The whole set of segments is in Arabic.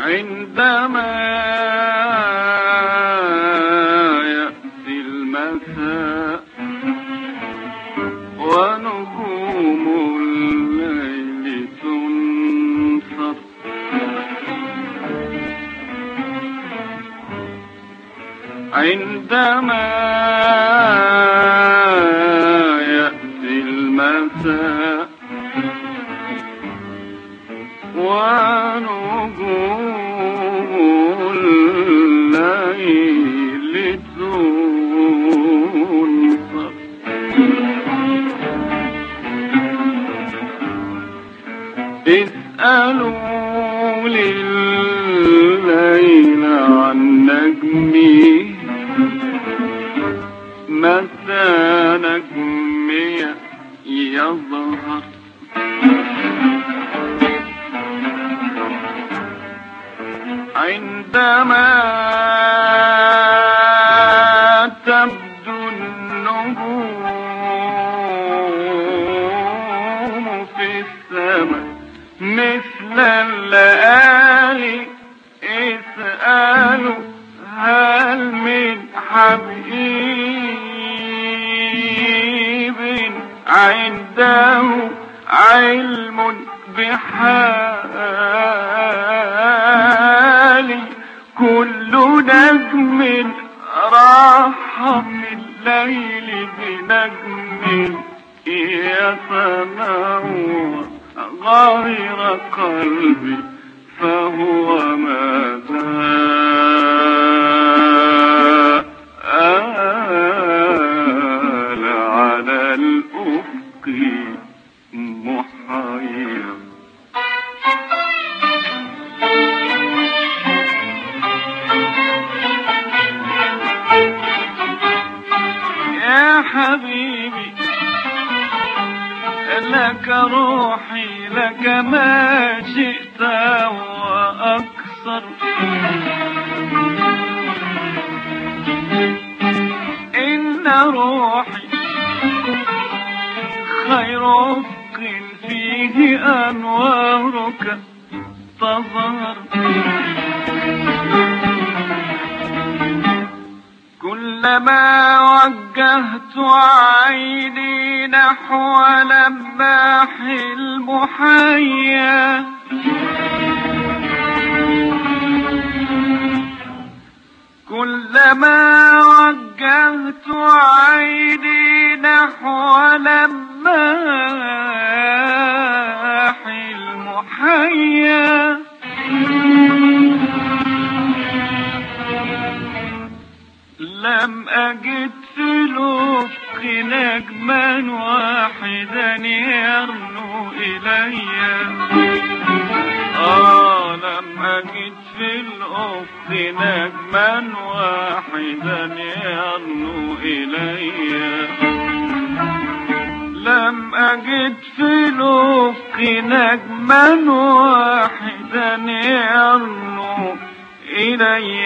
عندما يأتي المساء ونجوم الليل تنصف، عندما يأتي المساء ونجوم الليل تنصف، اسألوا لليل عن نجمي متى نجمي يظهر، عندما تبدو النجوم في السماء مثل الليالي، اسألوا هل من حبيب عنده علم بحالي، كل نجم راح من الليل بنجم يتنور غير قلبي فهو ما زال على الأفق محيا. يا حبيبي لك روحي، لك ما شئت وأكثر، إن روحي خير أفق فيه أنوارك تظهر، كلما وجهت عيني نحو لماح المحيا، كلما وجهت عيني نحو لماح المحيا، لم أجد في الأفق نجما واحدا يرنو إلي، لم أجد في الأفق نجما واحدا يرنو إلي، لم أجد في الأفق نجما واحدا يرنو إلي،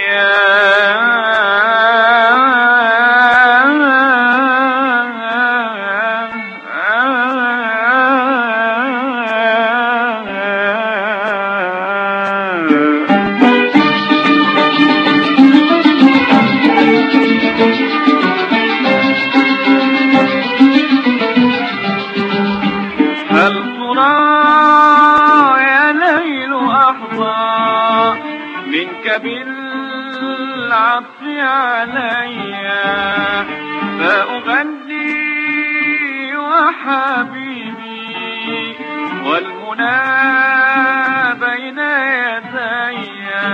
هل ترى يا ليل أحظى منك بالعطف علي، فأغني وحبيبي والمنى بين يدي،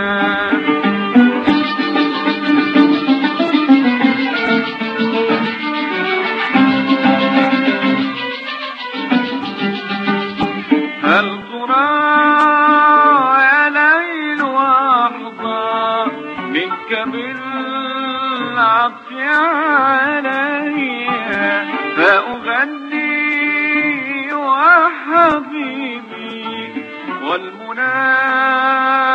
هل ترى يا ليل أحظى منك بالعطف علي، فأغني وحبيبي والمنى